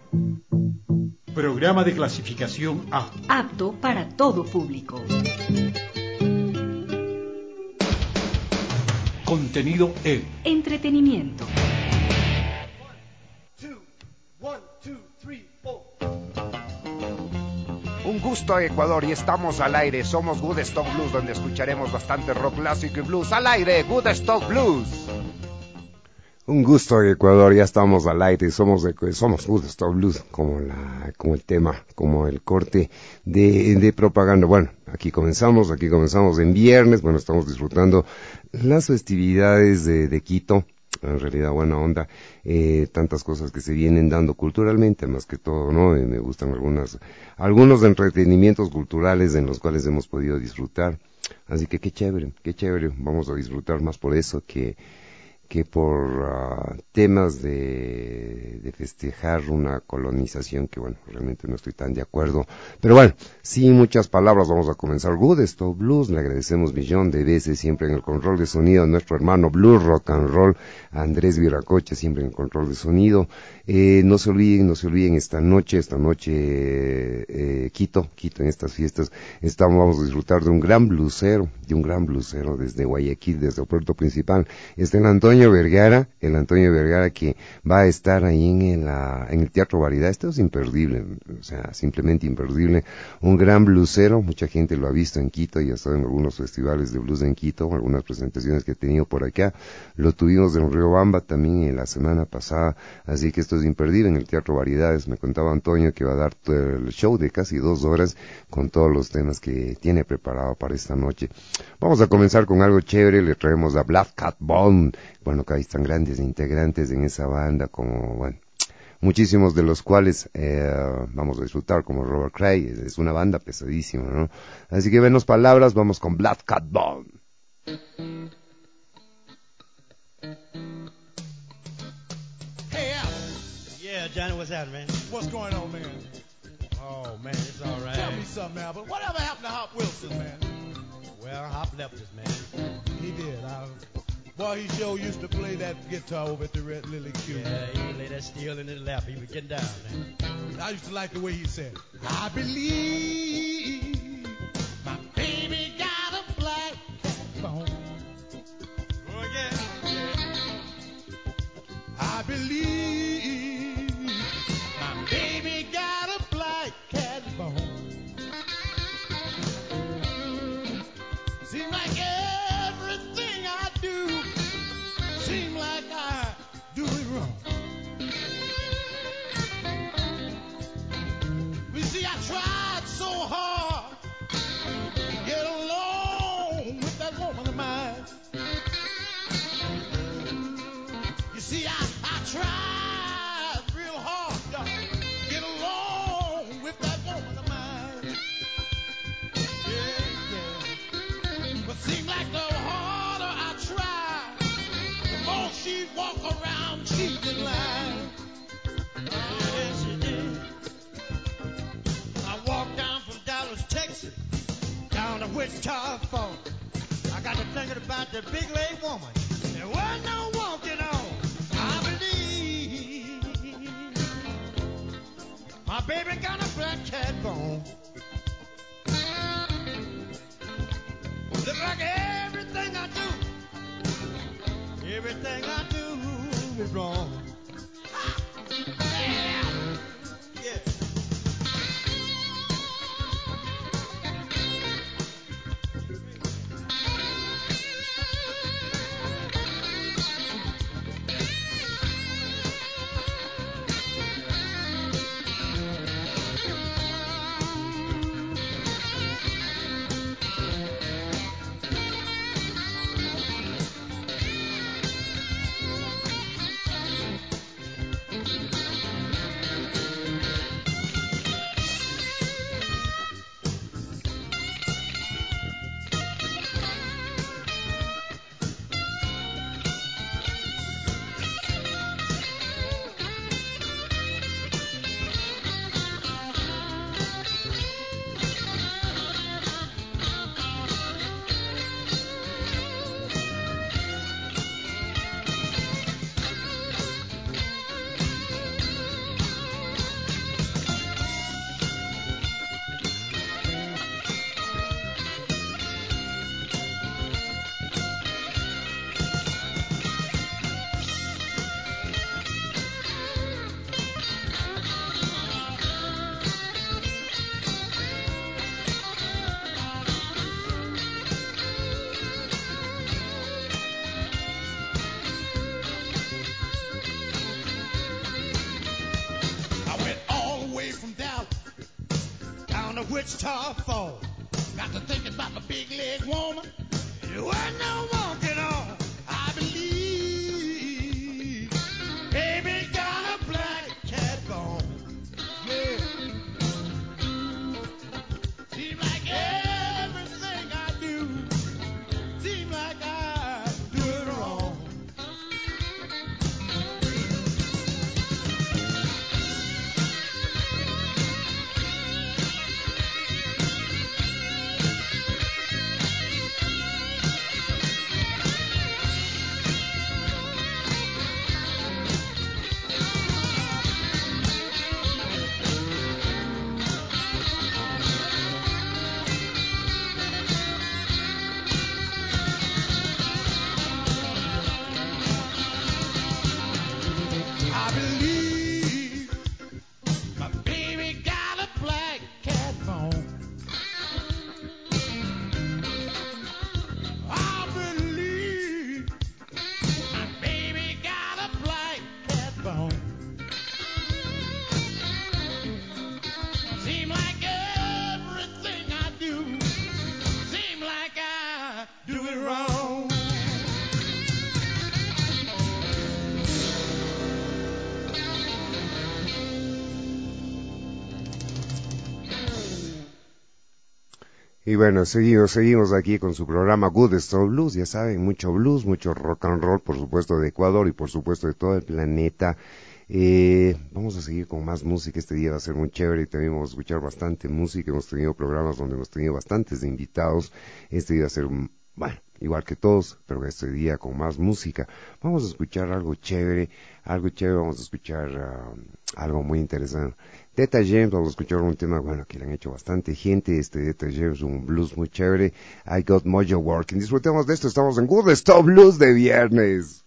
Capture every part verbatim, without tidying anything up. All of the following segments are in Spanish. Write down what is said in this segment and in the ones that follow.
Programa de clasificación A. Apto para todo público. Contenido E. Entretenimiento. Un gusto, Ecuador, y estamos al aire. Somos Woodstock Blues, donde escucharemos bastante rock clásico y blues. Al aire, Woodstock Blues. Un gusto, Ecuador, ya estamos al aire. Somos de, somos Woodstock Blues, como la, como el tema, como el corte de, de propaganda. Bueno, aquí comenzamos, aquí comenzamos en viernes. Bueno, estamos disfrutando las festividades de, de Quito. En realidad, buena onda, eh, tantas cosas que se vienen dando culturalmente, más que todo, ¿no? Eh, me gustan algunas, algunos entretenimientos culturales en los cuales hemos podido disfrutar. Así que qué chévere, qué chévere. Vamos a disfrutar más por eso que, que por uh, temas de, de festejar una colonización que, bueno, realmente no estoy tan de acuerdo. Pero bueno, sin muchas palabras vamos a comenzar Woodstock Blues. Le agradecemos millón de veces siempre en el control de sonido a nuestro hermano Blues Rock and Roll, a Andrés Viracocha, siempre en el control de sonido. Eh, no se olviden, no se olviden esta noche, esta noche eh, Quito, Quito en estas fiestas, estamos, vamos a disfrutar de un gran blusero, de un gran blusero desde Guayaquil, desde el puerto principal. Está el Antonio Vergara, el Antonio Vergara que va a estar ahí en el, uh, en el Teatro Variedad. Esto es imperdible, o sea, simplemente imperdible. Un gran blusero, mucha gente lo ha visto en Quito y ha estado en algunos festivales de blues en Quito, algunas presentaciones que he tenido por acá. Lo tuvimos en Riobamba también en la semana pasada, así que esto es imperdible en el Teatro Variedades. Me contaba Antonio que va a dar el show de casi dos horas con todos los temas que tiene preparado para esta noche. Vamos a comenzar con algo chévere, le traemos a Black Cat Bone. Bueno, que hay tan grandes integrantes en esa banda como, bueno, muchísimos de los cuales eh, vamos a disfrutar, como Robert Cray. Es una banda pesadísima, ¿no? Así que menos palabras, vamos con Black Cat Bone. Hey, Al. Yeah, Johnny, what's happening, man? What's going on, man? Oh, man, it's all right. Tell me something, Albert. Whatever happened to Hop Wilson, man? Well, Hop left us, man. He did. I, boy, he sure used to play that guitar over at the Red Lily Q. Yeah, he would lay that steel in his lap. He was getting down, man. I used to like the way he said, I believe my baby got a black cat bone. Go again. I believe my baby got a black cat bone. Seems like everything I do, seem like I do it wrong. You see, I tried so hard to get along with that woman of mine. You see, I, I tried real hard to get along with that woman of mine. Yeah, yeah. But seems like the harder I try, the more she walk around cheating line. Oh, yes, she did. I walked down from Dallas, Texas, down to Wichita Falls. I got to thinking about the big leg woman. There wasn't no walking on. I believe my baby got a black cat bone. Look like everything I do, everything I do is wrong. Yeah. Yeah. Wichita Falls. Got to thinking about my big leg woman. When no walking on, I believe, baby got a black cat bone. Yeah. Seems like everything I do, seems like I do it wrong. I believe my baby got a black cat bone. I believe my baby got a black cat bone. Seem like everything I do, seem like I do it wrong. Y bueno, seguimos, seguimos aquí con su programa Good Stuff Blues, ya saben, mucho blues, mucho rock and roll, por supuesto de Ecuador y por supuesto de todo el planeta. Eh, vamos a seguir con más música, este día va a ser muy chévere y también vamos a escuchar bastante música, hemos tenido programas donde hemos tenido bastantes invitados, este día va a ser, bueno, igual que todos, pero este día con más música. Vamos a escuchar algo chévere, algo chévere, vamos a escuchar uh, algo muy interesante. Detta James, vamos a escuchar un tema, bueno, que le han hecho bastante gente, este Detta James, un blues muy chévere, I Got Mojo Working. Disfrutemos de esto, estamos en Good Stuff Blues de viernes.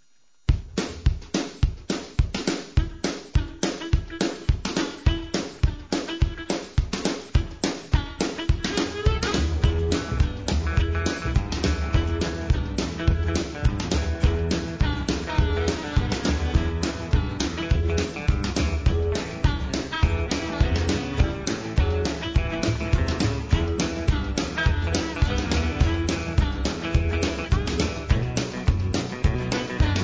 I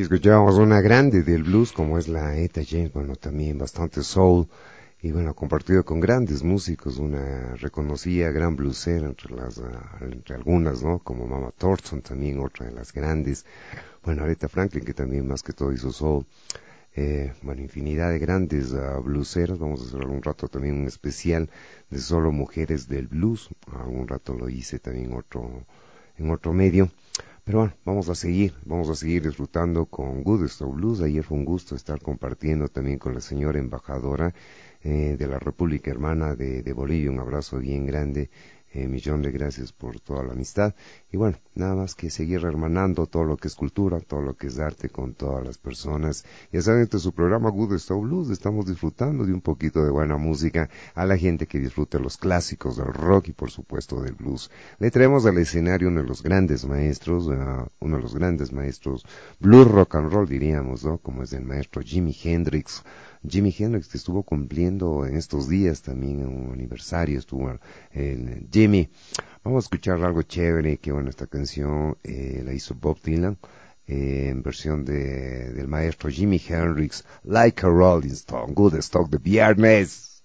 escuchábamos una grande del blues como es la Etta James, bueno, también bastante soul, y bueno, compartido con grandes músicos, una reconocida gran bluesera entre las, uh, entre algunas, ¿no? Como Mama Thornton, también otra de las grandes. Bueno, Aretha Franklin, que también más que todo hizo soul. Eh, bueno, infinidad de grandes uh, blueseras. Vamos a hacer algún rato también un especial de solo mujeres del blues. Algún rato lo hice también otro, en otro medio. Pero bueno, vamos a seguir, vamos a seguir disfrutando con Good Stock Blues. Ayer fue un gusto estar compartiendo también con la señora embajadora eh, de la República Hermana de, de Bolivia. Un abrazo bien grande, eh, millón de gracias por toda la amistad. Y bueno, nada más que seguir hermanando todo lo que es cultura, todo lo que es arte con todas las personas. Ya saben, este es su programa Good Stock Blues. Estamos disfrutando de un poquito de buena música a la gente que disfrute los clásicos del rock y por supuesto del blues. Le traemos al escenario uno de los grandes maestros, uh, uno de los grandes maestros blues rock and roll diríamos, ¿no? Como es el maestro Jimi Hendrix. Jimi Hendrix que estuvo cumpliendo en estos días también un aniversario, estuvo el Jimmy. Vamos a escuchar algo chévere, que bueno, esta canción eh, la hizo Bob Dylan, eh, en versión de, del maestro Jimi Hendrix, Like a Rolling Stone, Good Stock de viernes.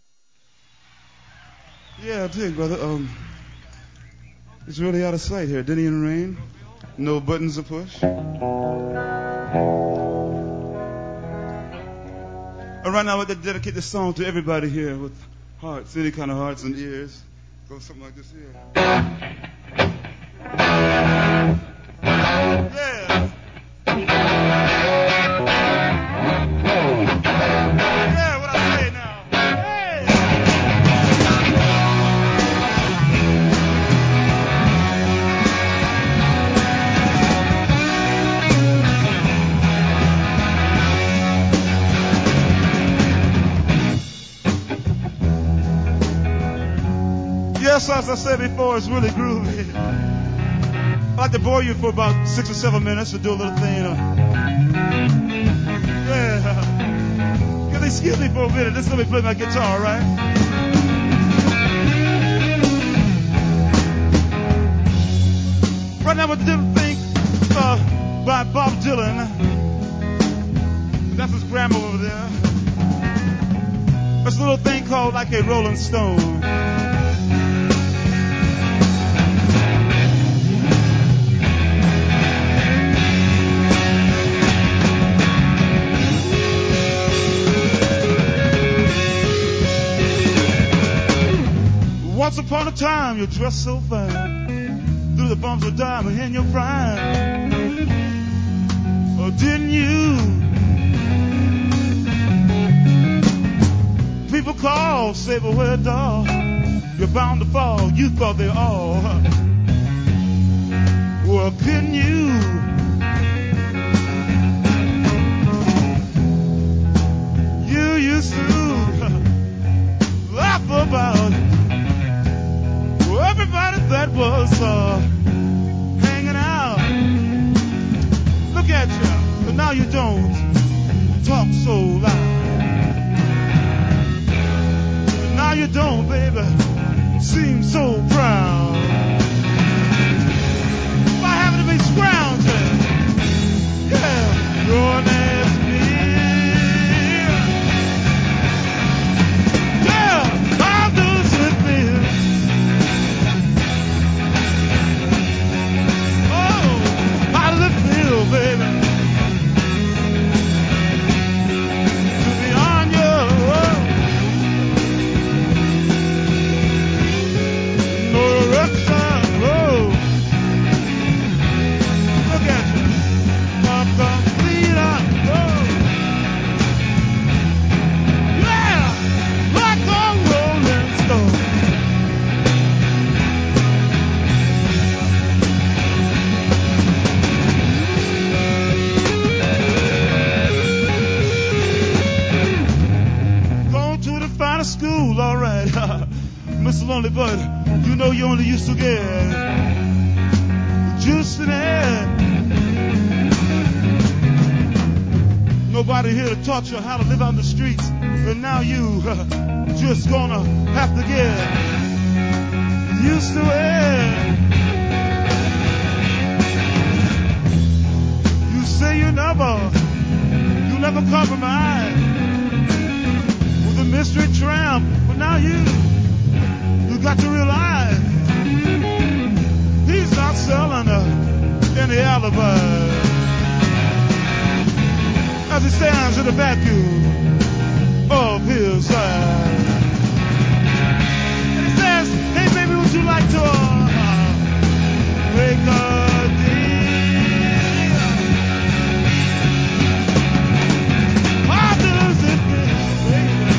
Yeah, I'll tell you, brother, um, it's really out of sight here. Didn't even rain, no buttons to push. And right now, I want to dedicate this song to everybody here with hearts, any kind of hearts and ears. Go something like this here. Yeah. Yeah, what I say now. Hey. Yes, as I said before, it's really groovy. I'd like to bore you for about six or seven minutes to do a little thing. Uh, yeah. Can you excuse me for a minute? Just let me play my guitar, all right? Right now, I didn't think uh, by Bob Dylan. That's his grandma over there. There's a little thing called Like a Rolling Stone. Once upon a time, you dressed so fine, through the bumps of diamond in your prime. Oh, didn't you? People call, say, but where, dog? You're bound to fall. You thought they all. Well, couldn't you? You used to laugh about everybody that was uh, hanging out. Look at you, but now you don't talk so loud. But now you don't, baby, seem so proud. By having to be scrounging, yeah, your name's me. Yeah, I'll do it feel. Baby, to be on your own, no direction, oh. Look at you, a complete oh. Yeah, like a rolling stone. School, all right, Mister Lonely Bud, you know you only used to get juice in it. Nobody here to taught you how to live on the streets, and now you uh, just gonna have to get used to it. You say you never of mine was a mystery tramp, but now you, you got to realize he's not selling uh, any alibi as he stands in the vacuum of his side. And he says, hey baby, would you like to uh, break a deal? How does it feel, baby?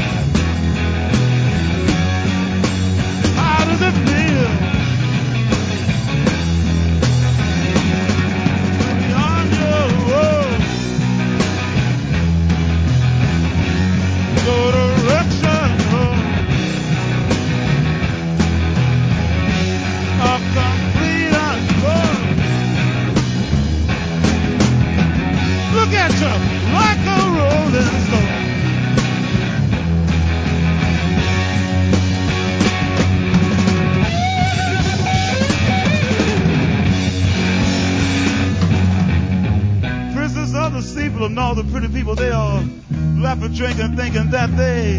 How does it feel? Beyond your world, no direction of complete unknown. Look at you like a rolling stone. Princess of the steeple and all the pretty people, they all laughing, drinking, thinking that they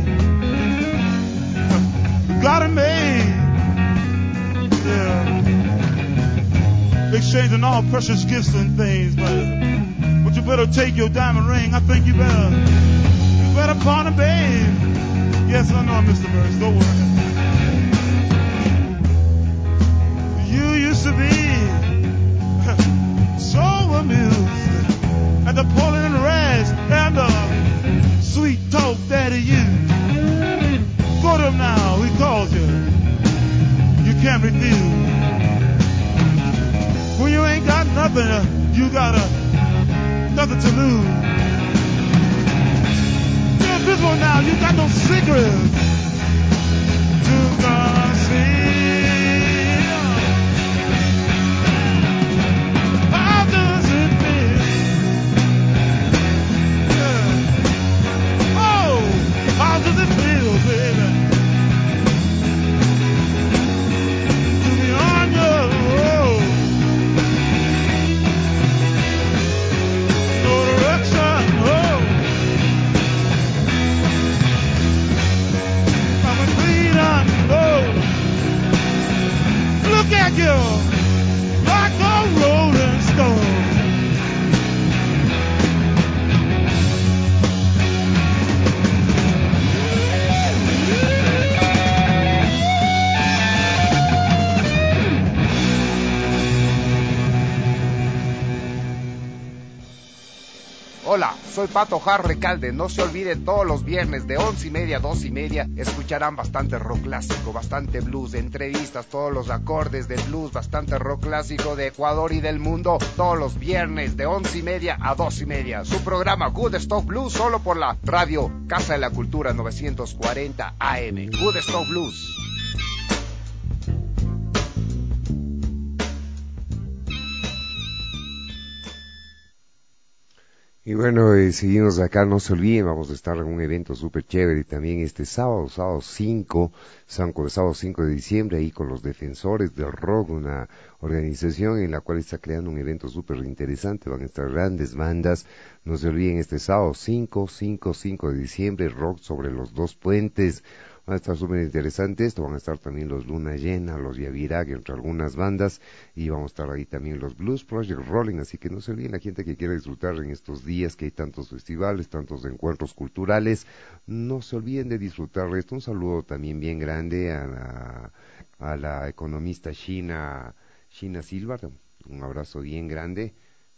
got it made. Yeah. Exchanging all precious gifts and things, but but you better take your diamond ring. I think you better you better pawn it, babe. Yes, I know, Mister Burns. Don't worry. You used to be so amused at the pulling and rags and the sweet talk daddy you. Go to him now, he calls you. You can't refuse. When you ain't got nothing, uh, you got uh, nothing to lose. You're invisible now, you got no secrets to conceal. How does it feel? Yeah. Oh, how does it feel, baby? To be on your road. No direction, oh. I'm a clean unknown. Look at you, like a rolling stone. Hola, soy Pato Jar Recalde. No se olviden, todos los viernes de once y media a dos y media escucharán bastante rock clásico, bastante blues, entrevistas, todos los acordes de blues, bastante rock clásico de Ecuador y del mundo, todos los viernes de once y media a dos y media. Su programa Good Stock Blues, solo por la radio Casa de la Cultura novecientos cuarenta A M. Good Stock Blues. Y bueno, eh, seguimos acá, no se olviden, vamos a estar en un evento súper chévere también este sábado, sábado cinco, sábado, sábado cinco de diciembre, ahí con los Defensores del Rock, una organización en la cual está creando un evento súper interesante, van a estar grandes bandas, no se olviden este sábado cinco, cinco, cinco de diciembre, rock sobre los dos puentes. Va a estar súper interesante esto, van a estar también los Luna Llena, los Yavirag, entre algunas bandas, y vamos a estar ahí también los Blues Project Rolling, así que no se olviden la gente que quiera disfrutar en estos días que hay tantos festivales, tantos encuentros culturales, no se olviden de disfrutar esto. Un saludo también bien grande a la, a la economista China, China Silva, un abrazo bien grande.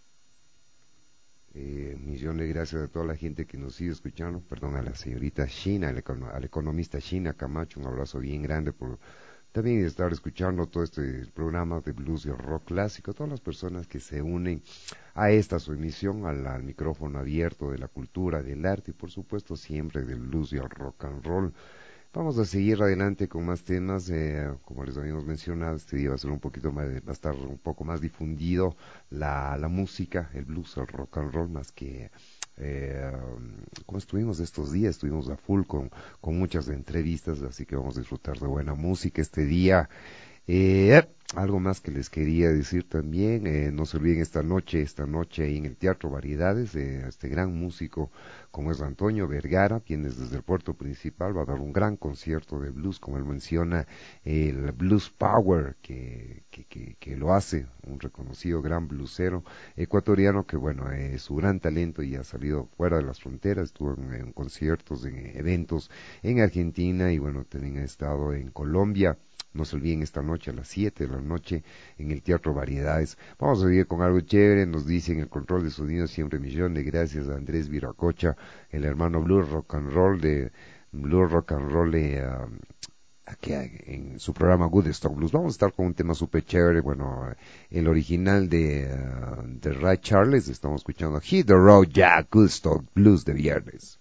Eh, millones de gracias a toda la gente que nos sigue escuchando, perdón, a la señorita China, al, econo, al economista China Camacho, un abrazo bien grande por también estar escuchando todo este programa de blues y rock clásico, todas las personas que se unen a esta su emisión, al, al micrófono abierto de la cultura, del arte y por supuesto siempre del blues y el rock and roll. Vamos a seguir adelante con más temas, eh, como les habíamos mencionado, este día va a ser un poquito más, va a estar un poco más difundido la, la música, el blues, el rock and roll, más que, eh, como estuvimos estos días, estuvimos a full con, con muchas entrevistas, así que vamos a disfrutar de buena música este día. Eh, algo más que les quería decir también, eh, no se olviden esta noche, esta noche ahí en el Teatro Variedades, eh, este gran músico como es Antonio Vergara, viene desde el puerto principal, va a dar un gran concierto de blues, como él menciona, el Blues Power, que, que, que, que lo hace, un reconocido gran bluesero ecuatoriano que bueno, es eh, su gran talento y ha salido fuera de las fronteras, estuvo en, en conciertos, en eventos en Argentina y bueno, también ha estado en Colombia. No se olviden esta noche a las siete de la noche en el Teatro Variedades. Vamos a seguir con algo chévere, nos dicen el control de sonido siempre millón de gracias a Andrés Viracocha, el hermano Blues Rock and Roll de Blues Rock and Roll de, uh, aquí en su programa Good Stock Blues. Vamos a estar con un tema súper chévere, bueno, el original de, uh, de Ray Charles, estamos escuchando Hit the Road Jack, Good Stock Blues de viernes.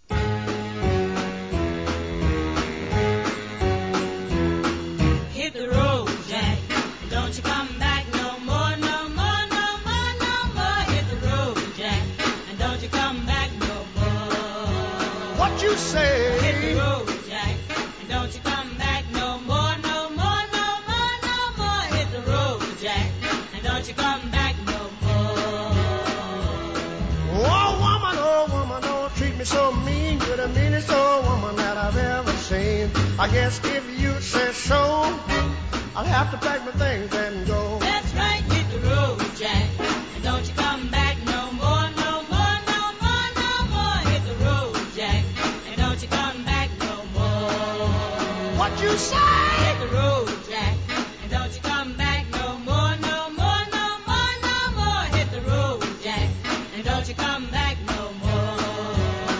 Say, hit the road, Jack, and don't you come back no more, no more, no more, no more. Hit the road, Jack, and don't you come back no more. Oh woman, oh woman, don't treat me so mean. You're the meanest old woman that I've ever seen. I guess if you say so, I'll have to pack my things and go. That's right, hit the road, Jack, and don't you come back no more, no more, no more, no more. Hit the road, Jack. Don't you come back no more. What you say? Hit the road, Jack, and don't you come back no more, no more, no more, no more. Hit the road, Jack, and don't you come back no more.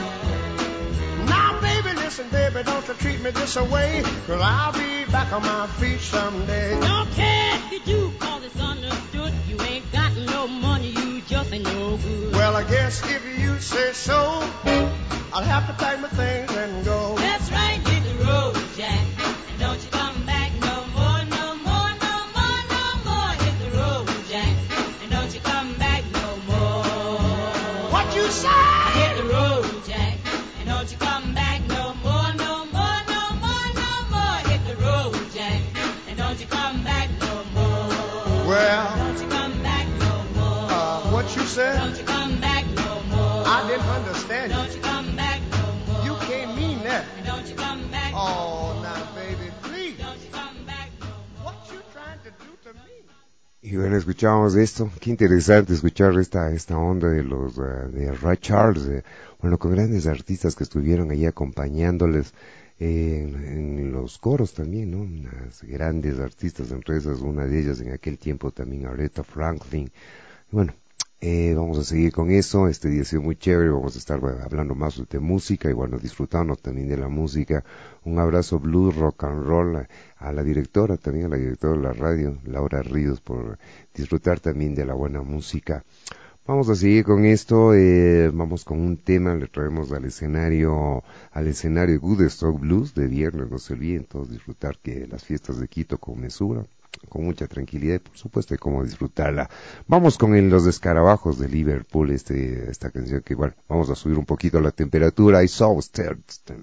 Now, baby, listen, baby, don't you treat me this away, 'cause I'll be back on my feet someday. Don't care if you do, 'cause it's understood. You ain't got no money, you just ain't no good. Well, I guess if you say so, I'll have to pack my things and go. That's right, hit the road, Jack, and don't you come back no more, no more, no more, no more. Hit the road, Jack, and don't you come back no more. What you say? Hit the road, Jack, and don't you come back no more, no more, no more, no more. Hit the road, Jack, and don't you come back no more. Well, don't you come back no more. Uh, what you said? Don't you come back no more. I didn't understand you. Don't you come back no more. You can't mean that. Don't you come back no more. Oh, now, baby, please. Don't you come back no more. What you trying to do to me? Y bueno, escuchamos esto, qué interesante escuchar esta esta onda de los uh, de Ray Charles, eh, bueno, con grandes artistas que estuvieron ahí acompañándoles eh, en, en los coros también, ¿no? Unas grandes artistas, entre esas, una de ellas en aquel tiempo también, Aretha Franklin. Bueno, Eh, vamos a seguir con eso, este día ha sido muy chévere, vamos a estar bueno, hablando más de música y bueno, disfrutando también de la música. Un abrazo blues, rock and roll a, a la directora, también a la directora de la radio, Laura Ríos, por disfrutar también de la buena música. Vamos a seguir con esto, eh, vamos con un tema, le traemos al escenario, al escenario Good Stock Blues de viernes, no se olviden todos disfrutar que las fiestas de Quito con mesura, con mucha tranquilidad y por supuesto hay como disfrutarla. Vamos con el, los escarabajos de Liverpool, este, esta canción que igual vamos a subir un poquito la temperatura. I saw stirred.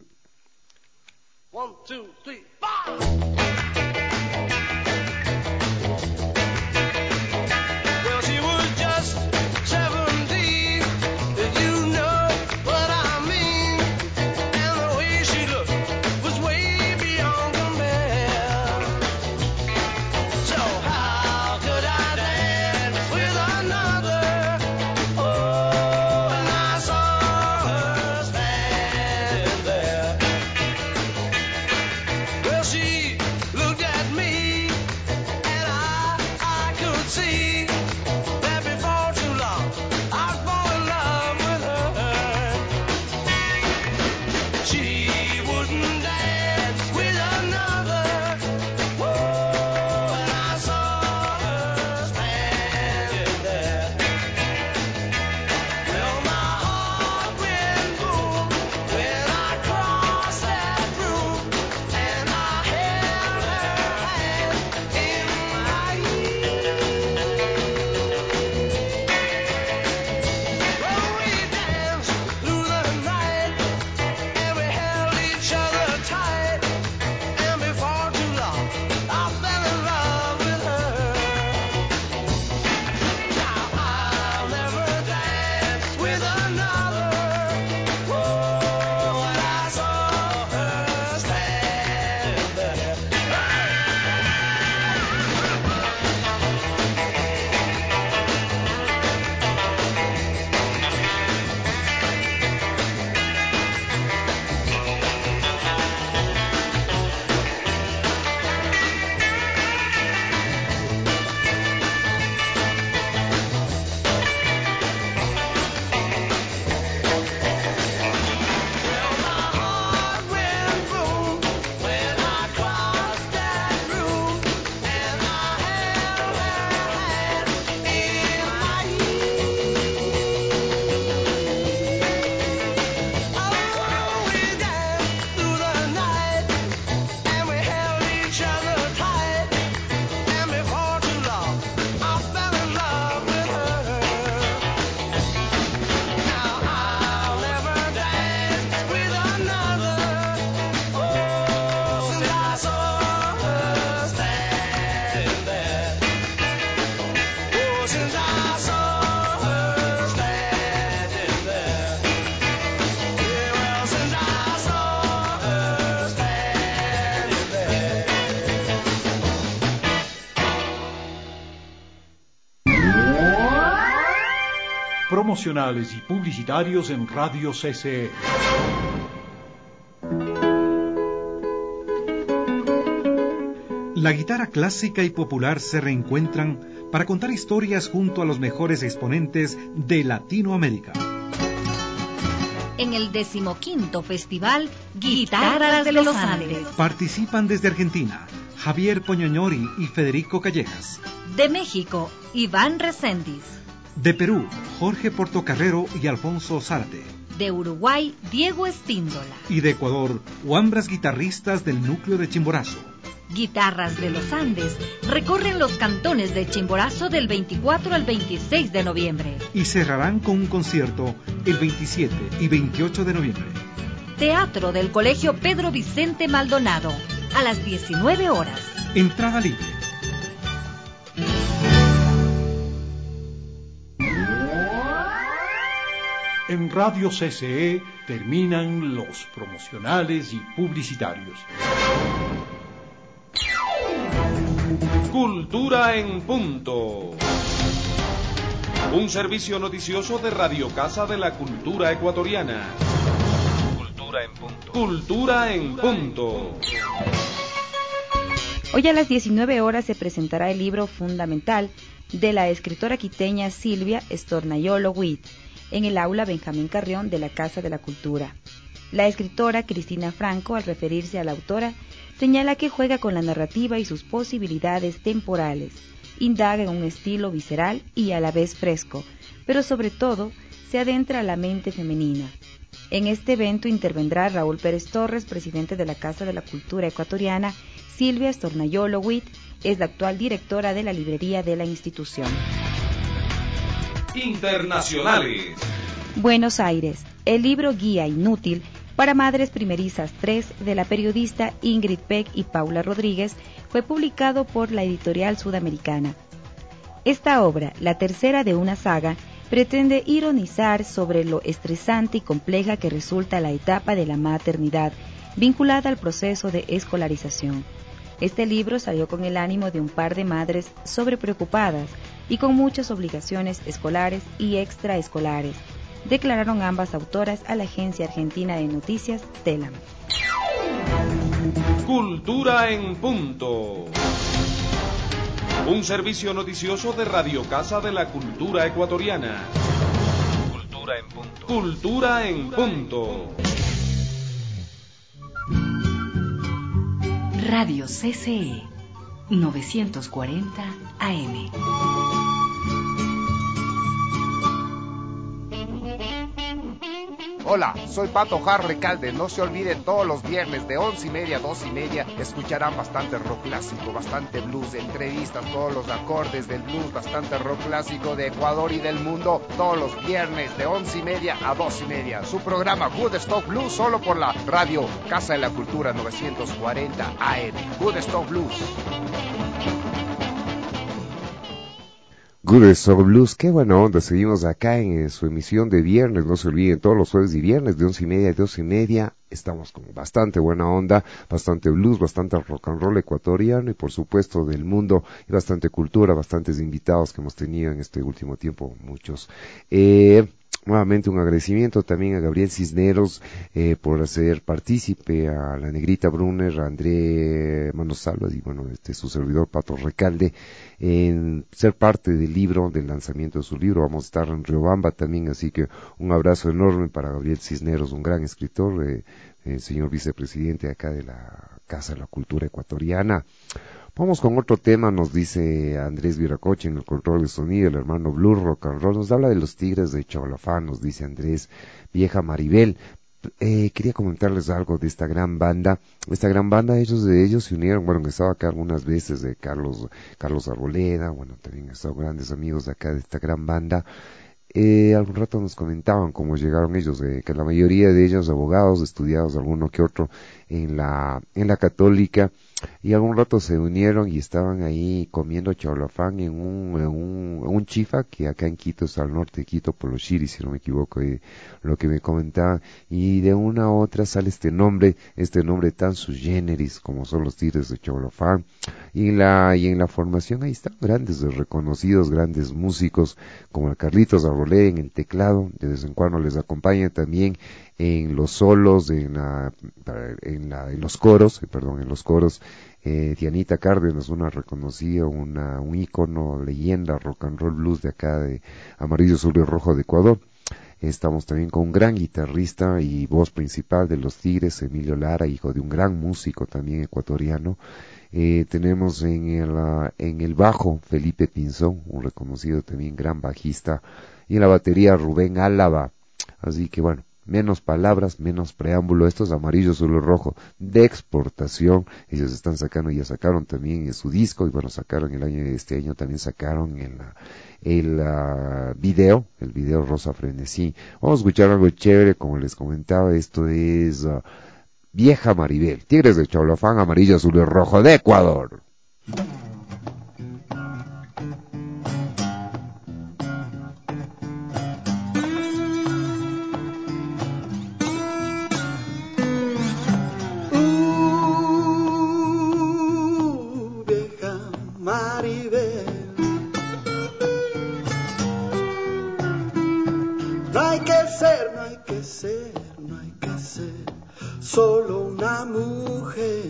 One, two, three, five. Well, she was just seventeen, and you know what I mean. And the way she looked was way beyond compare. So how could I dance with another? Oh, and I saw her standing there. promocionales y publicitarios en Radio C C E. La guitarra clásica y popular se reencuentran para contar historias junto a los mejores exponentes de Latinoamérica. En el decimoquinto Festival Guitarras de los Andes. Participan desde Argentina Javier Poñoñori y Federico Callejas. De México, Iván Reséndiz. De Perú, Jorge Portocarrero y Alfonso Zárate. De Uruguay, Diego Espíndola. Y de Ecuador, Huambras guitarristas del núcleo de Chimborazo. Guitarras de los Andes recorren los cantones de Chimborazo del veinticuatro al veintiséis de noviembre. Y cerrarán con un concierto el veintisiete y veintiocho de noviembre. Teatro del Colegio Pedro Vicente Maldonado, a las diecinueve horas. Entrada libre. En Radio C C E terminan los promocionales y publicitarios. Cultura en punto. Un servicio noticioso de Radio Casa de la Cultura Ecuatoriana. Cultura en punto. Cultura en punto. Hoy a las diecinueve horas se presentará el libro Fundamental de la escritora quiteña Silvia Estornayolo Witt en el aula Benjamín Carrión de la Casa de la Cultura. La escritora Cristina Franco, al referirse a la autora, señala que juega con la narrativa y sus posibilidades temporales, indaga en un estilo visceral y a la vez fresco, pero sobre todo se adentra a la mente femenina. En este evento intervendrá Raúl Pérez Torres, presidente de la Casa de la Cultura Ecuatoriana. Silvia Estornayolo Witt es la actual directora de la librería de la institución. Internacionales. Buenos Aires, el libro Guía Inútil para Madres Primerizas tres de la periodista Ingrid Peck y Paula Rodríguez fue publicado por la editorial sudamericana. Esta obra, la tercera de una saga, pretende ironizar sobre lo estresante y compleja que resulta la etapa de la maternidad, vinculada al proceso de escolarización. Este libro salió con el ánimo de un par de madres sobrepreocupadas y con muchas obligaciones escolares y extraescolares, declararon ambas autoras a la agencia argentina de noticias Telam. Cultura en punto. Un servicio noticioso de Radio Casa de la Cultura Ecuatoriana. Cultura en punto. Cultura en punto. Radio C C E novecientos cuarenta A M. Hola, soy Pato Jar Recalde. No se olviden, todos los viernes de once y media a dos y media escucharán bastante rock clásico, bastante blues, entrevistas, todos los acordes del blues, bastante rock clásico de Ecuador y del mundo, todos los viernes de once y media a dos y media. Su programa Good Stock Blues solo por la radio Casa de la Cultura novecientos cuarenta A M. Good Stock Blues. Good Stock Blues, qué buena onda, seguimos acá en su emisión de viernes, no se olviden, todos los jueves y viernes de once y media a doce y media, estamos con bastante buena onda, bastante blues, bastante rock and roll ecuatoriano y por supuesto del mundo, y bastante cultura, bastantes invitados que hemos tenido en este último tiempo, muchos. Eh... Nuevamente un agradecimiento también a Gabriel Cisneros eh, por hacer partícipe, a la Negrita Brunner, a André Manos Salvas y bueno, este su servidor Pato Recalde, en ser parte del libro, del lanzamiento de su libro. Vamos a estar en Riobamba también, así que un abrazo enorme para Gabriel Cisneros, un gran escritor, eh, el señor vicepresidente acá de la Casa de la Cultura Ecuatoriana. Vamos con otro tema, nos dice Andrés Viracoche en el control de sonido, el hermano Blue Rock and Roll, nos habla de los Tigres de Chaulafán, nos dice Andrés, vieja Maribel. Eh, quería comentarles algo de esta gran banda, esta gran banda, ellos de ellos se unieron, bueno, he estado acá algunas veces de Carlos, Carlos Arboleda, bueno, también he estado grandes amigos de acá de esta gran banda. Eh, algún rato nos comentaban cómo llegaron ellos, eh, que la mayoría de ellos abogados, estudiados alguno que otro en la, en la católica, y algún rato se unieron y estaban ahí comiendo chaulafán en un, en un, en un chifa que acá en Quito está al norte de Quito, por los Chiris, si no me equivoco, eh, lo que me comentaban, y de una a otra sale este nombre, este nombre tan sui generis como son los Tigres de Chaulafán, Y en la, y en la formación ahí están grandes, reconocidos, grandes músicos, como el Carlitos Arbolé en el teclado, de vez en cuando les acompaña también en los solos, en, la, en, la, en los coros, perdón, en los coros, eh, Dianita Cárdenas, una reconocida, una, un ícono, leyenda, rock and roll blues de acá de Amarillo, Azul y Rojo de Ecuador. Estamos también con un gran guitarrista y voz principal de Los Tigres, Emilio Lara, hijo de un gran músico también ecuatoriano. Eh, tenemos en el, uh, en el bajo Felipe Pinzón, un reconocido también gran bajista, y en la batería Rubén Álava. Así que bueno, menos palabras, menos preámbulo. Esto es Amarillo, Azul y Rojo de exportación. Ellos están sacando, ya sacaron también su disco, y bueno, sacaron el año, este año también sacaron el, el uh, video, el video Rosa Frenesí. Vamos a escuchar algo chévere, como les comentaba, esto es uh, Vieja Maribel, Tigres de Cholofán, Amarillo, Azul y Rojo de Ecuador. Solo una mujer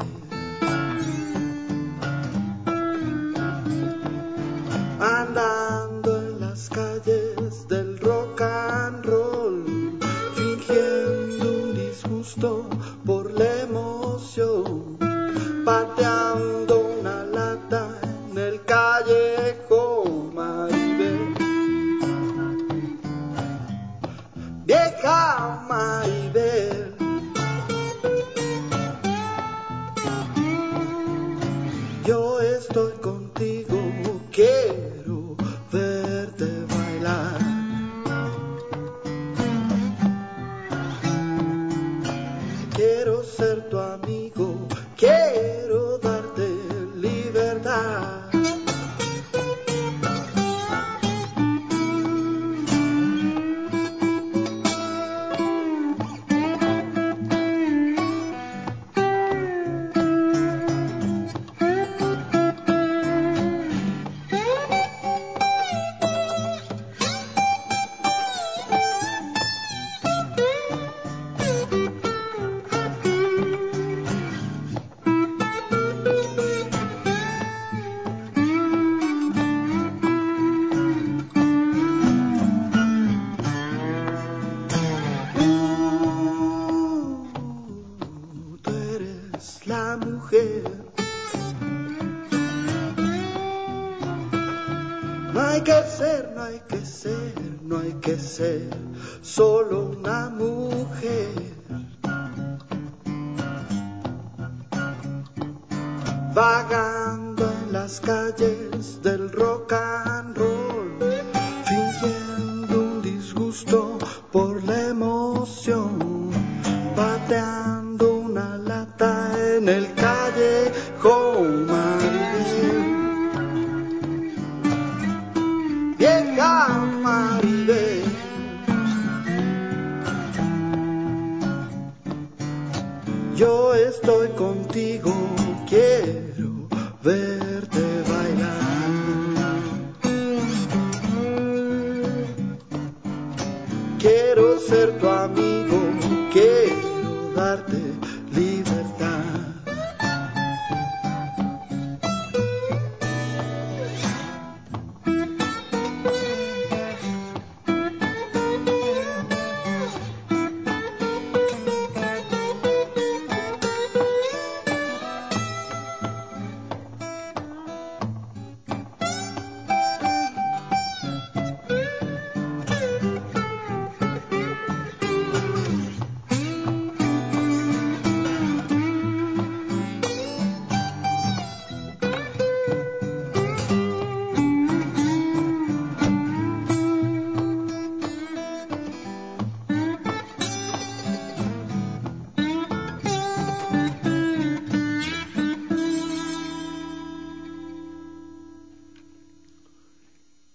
andando en las calles del rock and roll, fingiendo un disgusto por la emoción, pateando una lata en el callejón. Maribel, vieja Maribel, yo estoy contigo, quiero verte bailar. Quiero ser tu amigo, quiero darte libertad. No hay que ser, no hay que ser, no hay que ser solo una mujer. Vagando en las calles del rock and roll, fingiendo un disgusto por la emoción, pateando una lata en el callejón. Maribel, vieja Maribel, yo estoy contigo, quiero verte bailar.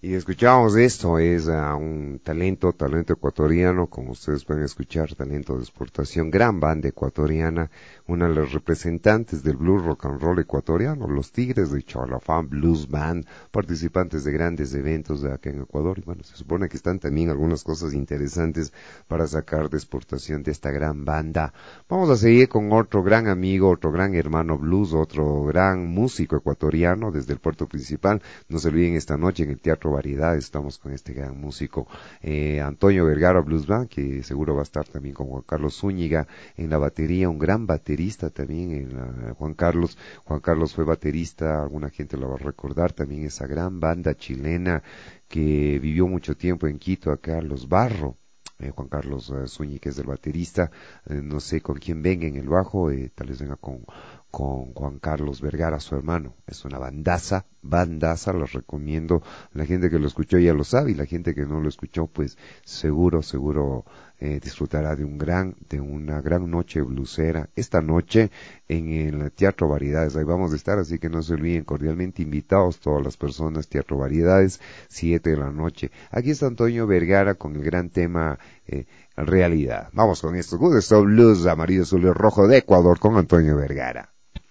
Y escuchábamos esto, es uh, un talento, talento ecuatoriano, como ustedes pueden escuchar, talento de exportación, gran banda ecuatoriana, una de las representantes del blues rock and roll ecuatoriano, los Tigres de Chalafán Blues Band, participantes de grandes eventos de acá en Ecuador, y bueno, se supone que están también algunas cosas interesantes para sacar de exportación de esta gran banda. Vamos a seguir con otro gran amigo, otro gran hermano blues, otro gran músico ecuatoriano desde el puerto principal. No se olviden, esta noche en el Teatro Variedades estamos con este gran músico, eh, Antonio Vergara Blues Band, que seguro va a estar también con Juan Carlos Zúñiga en la batería, un gran baterista también, en la, Juan Carlos. Juan Carlos fue baterista, alguna gente lo va a recordar, también esa gran banda chilena que vivió mucho tiempo en Quito, acá, Los Barro. Eh, Juan Carlos uh, Zúñiga es el baterista, eh, no sé con quién venga en el bajo, eh, tal vez venga con, con Juan Carlos Vergara, su hermano. Es una bandaza, bandaza, los recomiendo. La gente que lo escuchó ya lo sabe, y la gente que no lo escuchó, pues seguro, seguro eh, disfrutará de un gran, de una gran noche blusera esta noche en el Teatro Variedades. Ahí vamos a estar, así que no se olviden, cordialmente invitados todas las personas. Teatro Variedades, siete de la noche. Aquí está Antonio Vergara con el gran tema eh, Realidad. Vamos con esto, Good Stuff Blues, amarillo, azul y rojo de Ecuador, con Antonio Vergara.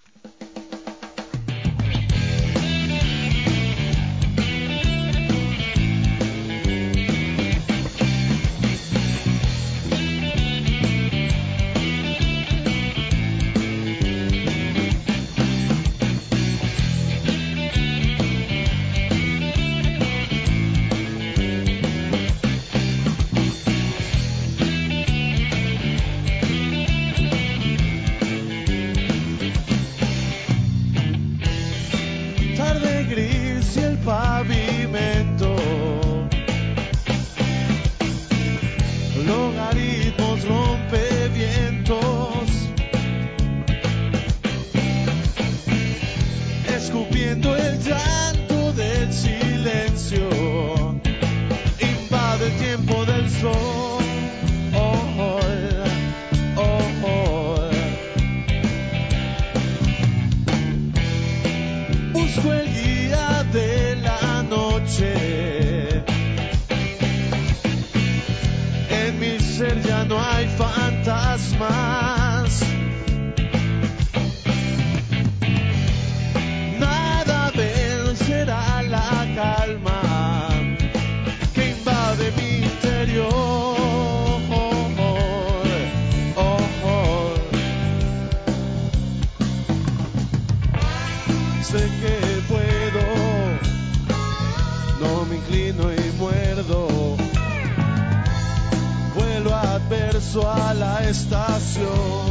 A la estación,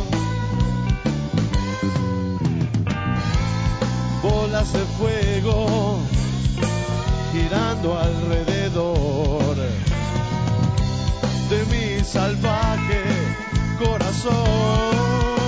bolas de fuego girando alrededor de mi salvaje corazón.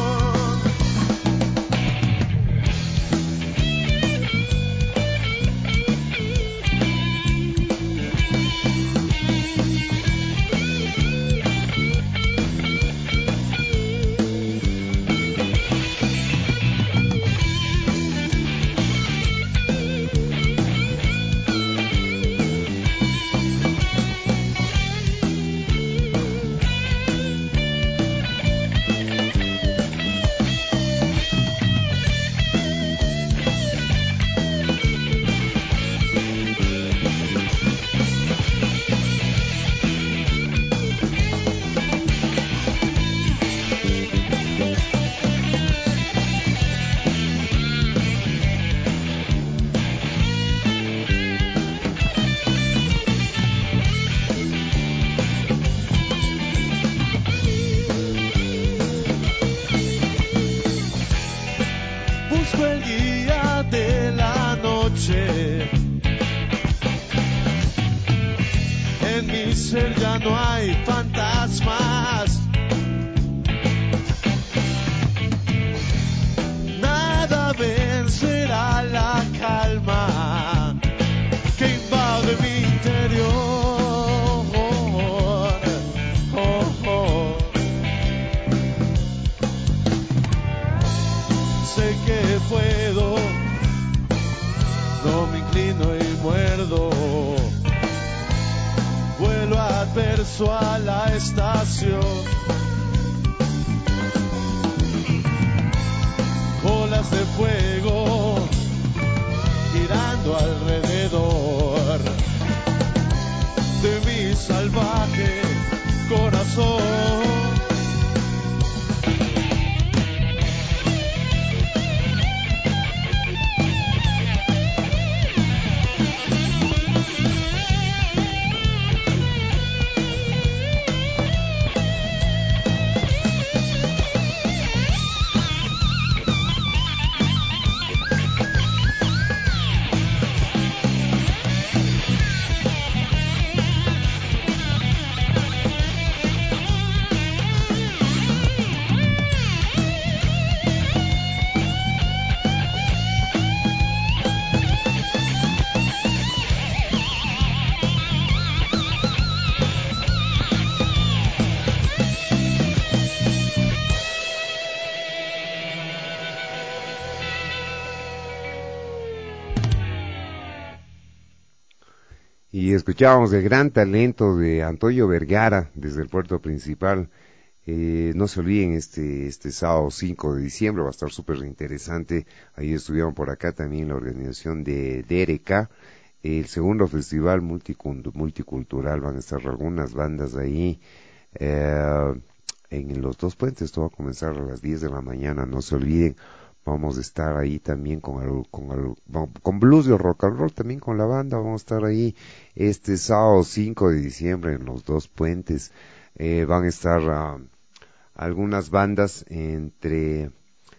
Ya no hay fantasmas, nada vencerá la calma que invade mi interior. Oh, oh. Sé que puedo, no me inclino y muerdo. regreso a la estación. Olas de fuego girando alrededor de mi salvaje corazón. Y escuchábamos el gran talento de Antonio Vergara desde el puerto principal. Eh, no se olviden, este este sábado cinco de diciembre va a estar súper interesante. Ahí estuvieron por acá también la organización de D R K, el segundo festival multicultural. Van a estar algunas bandas ahí. Eh, en los dos puentes, esto va a comenzar a las diez de la mañana, no se olviden. Vamos a estar ahí también con algo, con algo, con blues y rock and roll, también con la banda. Vamos a estar ahí este sábado cinco de diciembre en los dos puentes. Eh, van a estar uh, algunas bandas entre,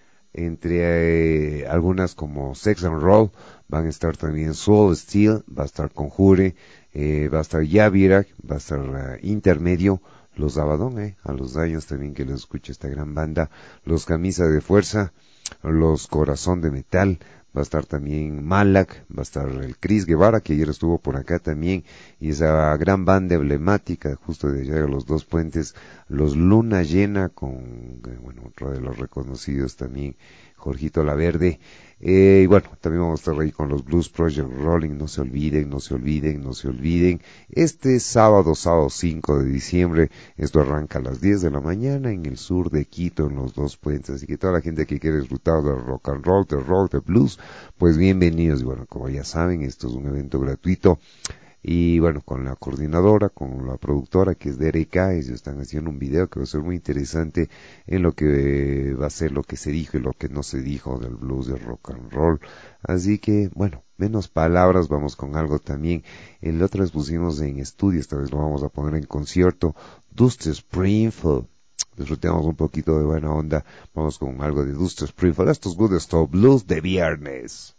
entre eh, algunas como Sex and Roll. Van a estar también Soul Steel, va a estar Conjure, eh, va a estar Yavirak, va a estar uh, Intermedio, Los Abadón, eh, a los años también que los escucha esta gran banda, Los Camisa de Fuerza, Los Corazón de Metal, va a estar también Malak, va a estar el Chris Guevara, que ayer estuvo por acá también, y esa gran banda emblemática, justo de allá de los dos puentes, Los Luna Llena, con, bueno, otro de los reconocidos también, Jorgito Laverde. Eh, y bueno, también vamos a estar ahí con los Blues Project Rolling. No se olviden, no se olviden, no se olviden. Este sábado, sábado cinco de diciembre, esto arranca a las diez de la mañana en el sur de Quito, en los dos puentes. Así que toda la gente que quiere disfrutar del rock and roll, del rock, del blues, pues bienvenidos. Y bueno, como ya saben, esto es un evento gratuito. Y bueno, con la coordinadora, con la productora que es D R K, ellos están haciendo un video que va a ser muy interesante en lo que va a ser lo que se dijo y lo que no se dijo del blues, del rock and roll. Así que, bueno, menos palabras, vamos con algo también. El otro les pusimos en estudio, esta vez lo vamos a poner en concierto, Dusty Springfield. Disfrutemos un poquito de buena onda, vamos con algo de Dusty Springfield. Estos Good Stuff Blues de viernes.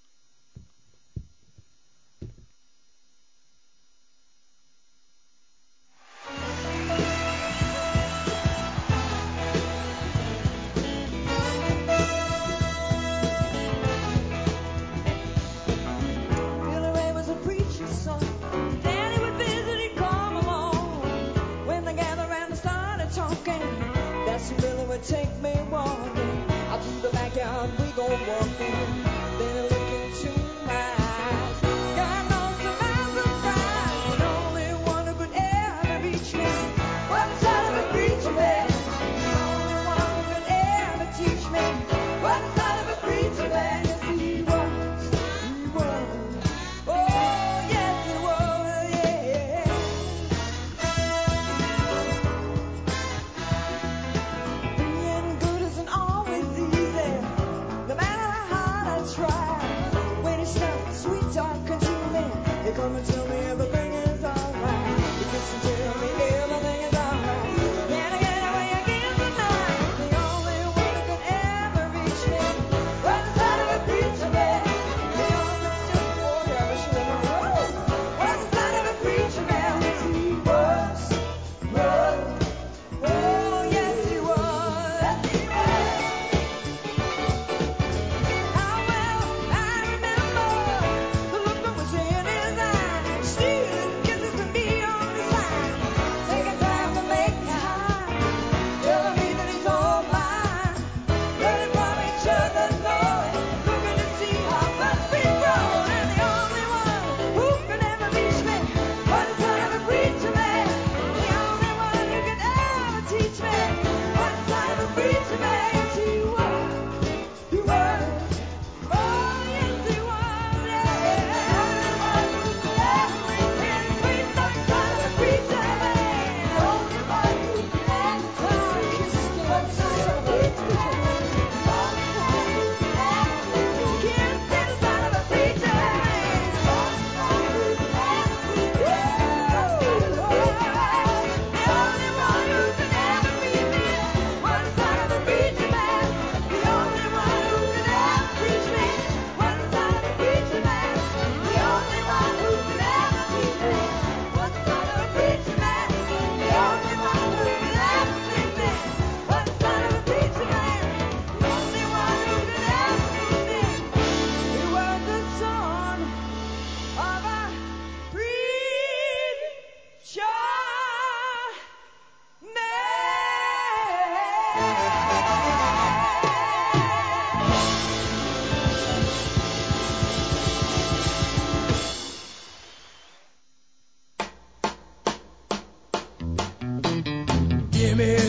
Take me walking out to the backyard, we go walking, then look into my eyes. God knows the man's surprise, the only one who could ever reach me. What side of a preacher man? The only one who could ever teach me. What side of a preacher man? Yes, he was, he was. Oh, yes, he was, yeah. Come and tell me everything is alright. You kiss and tell me everything is alright. Then again, when you give me mine, the only one who could ever reach me. Right side of a preacher man, the only just for ever should have known. Right side of a preacher man, yes he was, was. Oh yes he was, yes he was. How well I remember the look that was in his eyes. Stealing kisses from me on the side.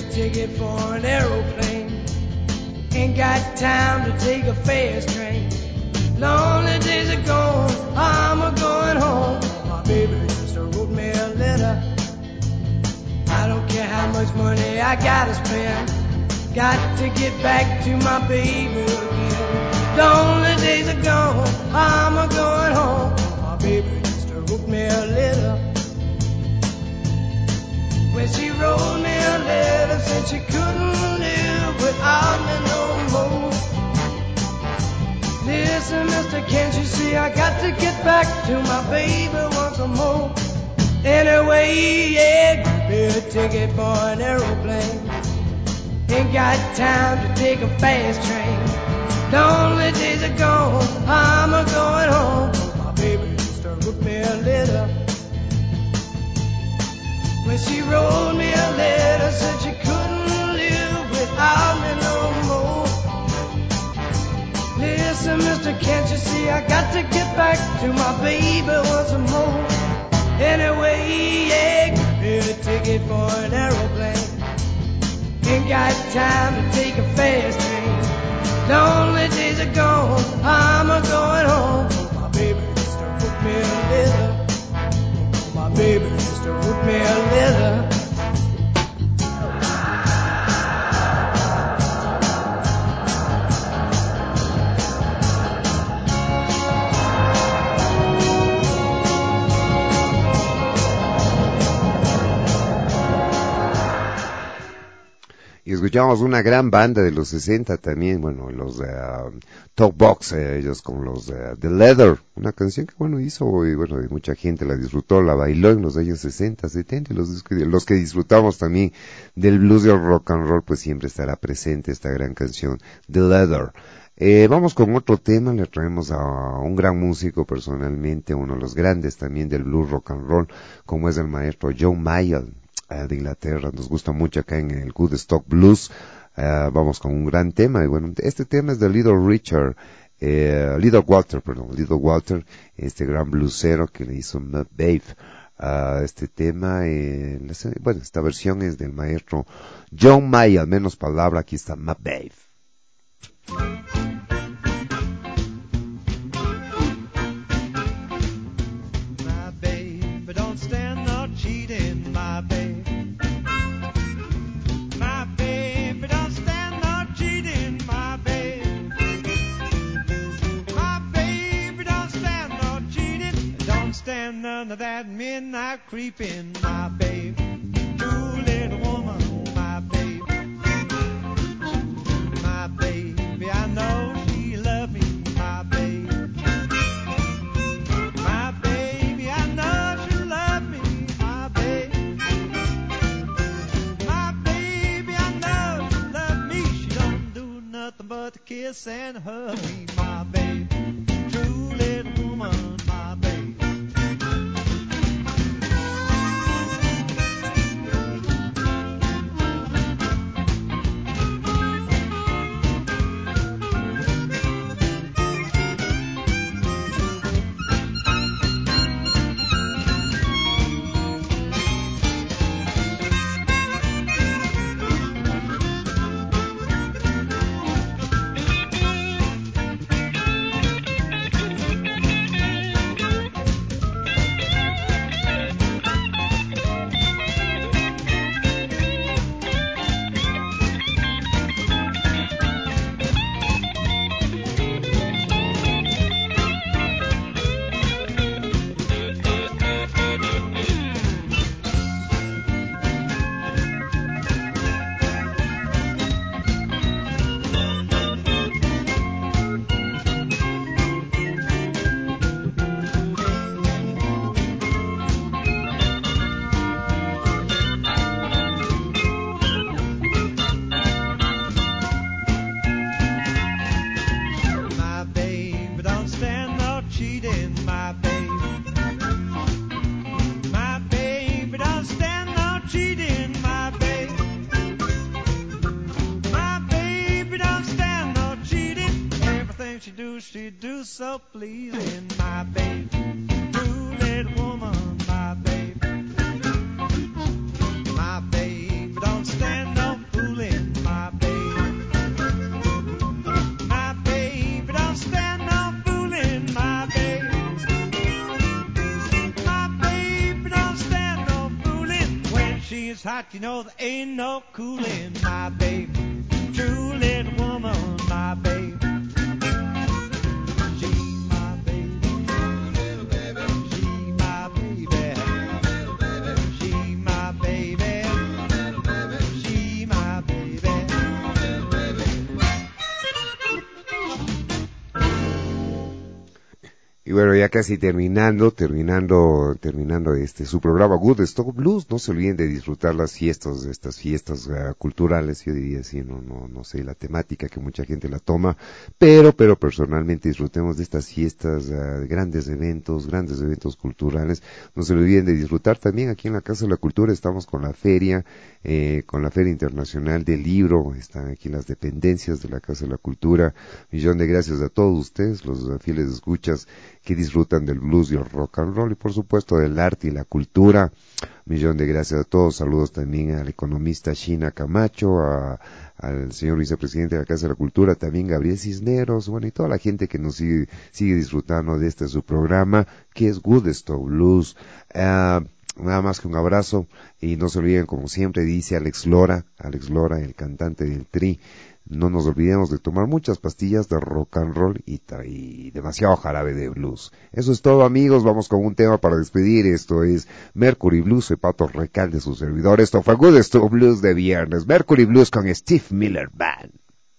ticket for an aeroplane. Ain't got time to take a fast train. Lonely days are gone, I'm a going home. My baby just wrote me a letter. I don't care how much money I gotta spend. Got to get back to my baby again. Lonely days are gone, I'm a going home. My baby just wrote me a letter. When she wrote me a letter, said she couldn't live without me no more. Listen, mister, can't you see I got to get back to my baby once more. Anyway, yeah, give me a ticket for an aeroplane. Ain't got time to take a fast train. Lonely days are gone, I'm a going home. My baby just wrote me a letter. When she wrote me a letter, said she couldn't live without me no more. Listen, mister, can't you see I got to get back to my baby once more. Anyway, yeah, give me a ticket for an aeroplane. Ain't got time to take a fast train. Lonely days are gone, I'm a going home. My baby just wrote me a letter. My baby just wrote me a letter. Y escuchamos una gran banda de los sesenta también, bueno, los de uh, Talk Box, eh, ellos con los de uh, The Leather, una canción que bueno hizo y bueno, y mucha gente la disfrutó, la bailó en los años sesenta, setenta, y los, los que disfrutamos también del blues y el rock and roll, pues siempre estará presente esta gran canción, The Leather. Eh, vamos con otro tema, le traemos a un gran músico personalmente, uno de los grandes también del blues rock and roll, como es el maestro John Mayall, de Inglaterra. Nos gusta mucho acá en el Good Stock Blues. Uh, vamos con un gran tema, y bueno, este tema es de Little Richard, eh, Little Walter, perdón, Little Walter, este gran bluesero que le hizo Mud Babe. Uh, este tema, eh, bueno, esta versión es del maestro John Mayall, menos palabra, aquí está Mud Babe. My babe, don't stand no cheating, my babe. My baby, don't stand no cheating, my babe. My baby, don't stand no cheating. Don't stand none of that midnight creeping, my babe. True little woman, my babe. My baby, I know she love me, my babe. My baby, I know she love me, my babe. My baby, I know she love me. She don't do nothing but to kiss and hug me, my babe. True little woman, my babe. She do so pleasing, my babe. True little woman, my babe. My babe don't stand no is hot, you know there ain't no cooling. My baby, true little woman, my baby. She's my baby, little baby. She's my baby, little baby. She's my baby, little baby. She's my baby, little baby. Y bueno, ya casi terminando, terminando, terminando este su programa Good Stock Blues. No se olviden de disfrutar las fiestas, estas fiestas uh, culturales, yo diría así, no, no, no sé la temática que mucha gente la toma, pero, pero personalmente disfrutemos de estas fiestas, uh, grandes eventos, grandes eventos culturales. No se olviden de disfrutar también aquí en la Casa de la Cultura. Estamos con la feria, eh, con la Feria Internacional del Libro. Están aquí las dependencias de la Casa de la Cultura. Millón de gracias a todos ustedes, los uh, fieles escuchas que disfrutan del blues y el rock and roll y por supuesto del arte y la cultura. Millón de gracias a todos. Saludos también al economista Shina Camacho, a, al señor vicepresidente de la Casa de la Cultura, también Gabriel Cisneros, bueno, y toda la gente que nos sigue, sigue disfrutando de este su programa que es Good Stock Blues. Uh, Nada más que un abrazo y no se olviden, como siempre dice Alex Lora, Alex Lora, el cantante del Tri, no nos olvidemos de tomar muchas pastillas de rock and roll y, y demasiado jarabe de blues. Eso es todo, amigos. Vamos con un tema para despedir. Esto es Mercury Blues, soy Pato Recalde, su servidor. Esto fue Good Stock Blues de viernes. Mercury Blues con Steve Miller Band.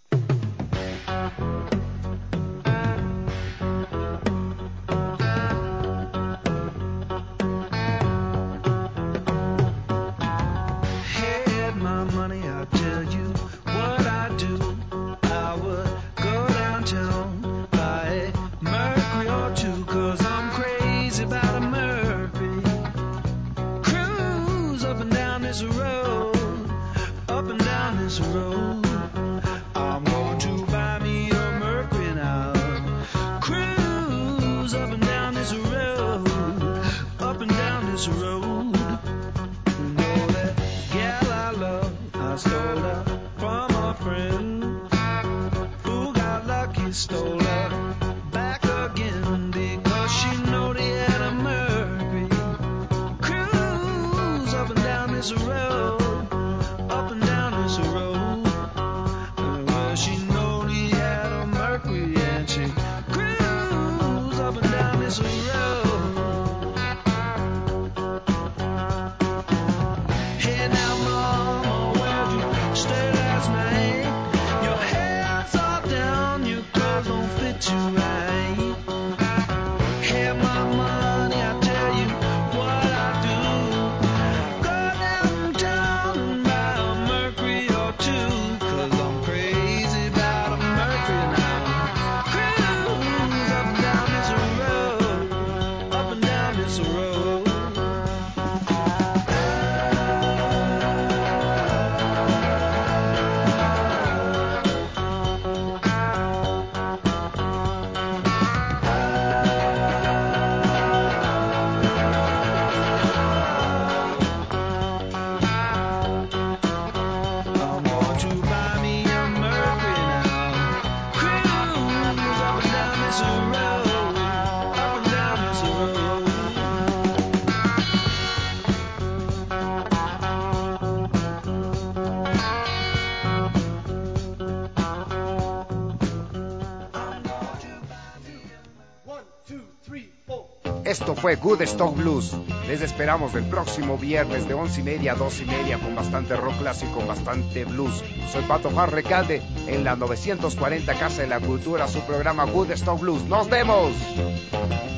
Esto fue Good Stock Blues. Les esperamos el próximo viernes de once y media a dos y media con bastante rock clásico, con bastante blues. Soy Pato Jar Recalde en la novecientos cuarenta Casa de la Cultura, su programa Good Stock Blues. ¡Nos vemos!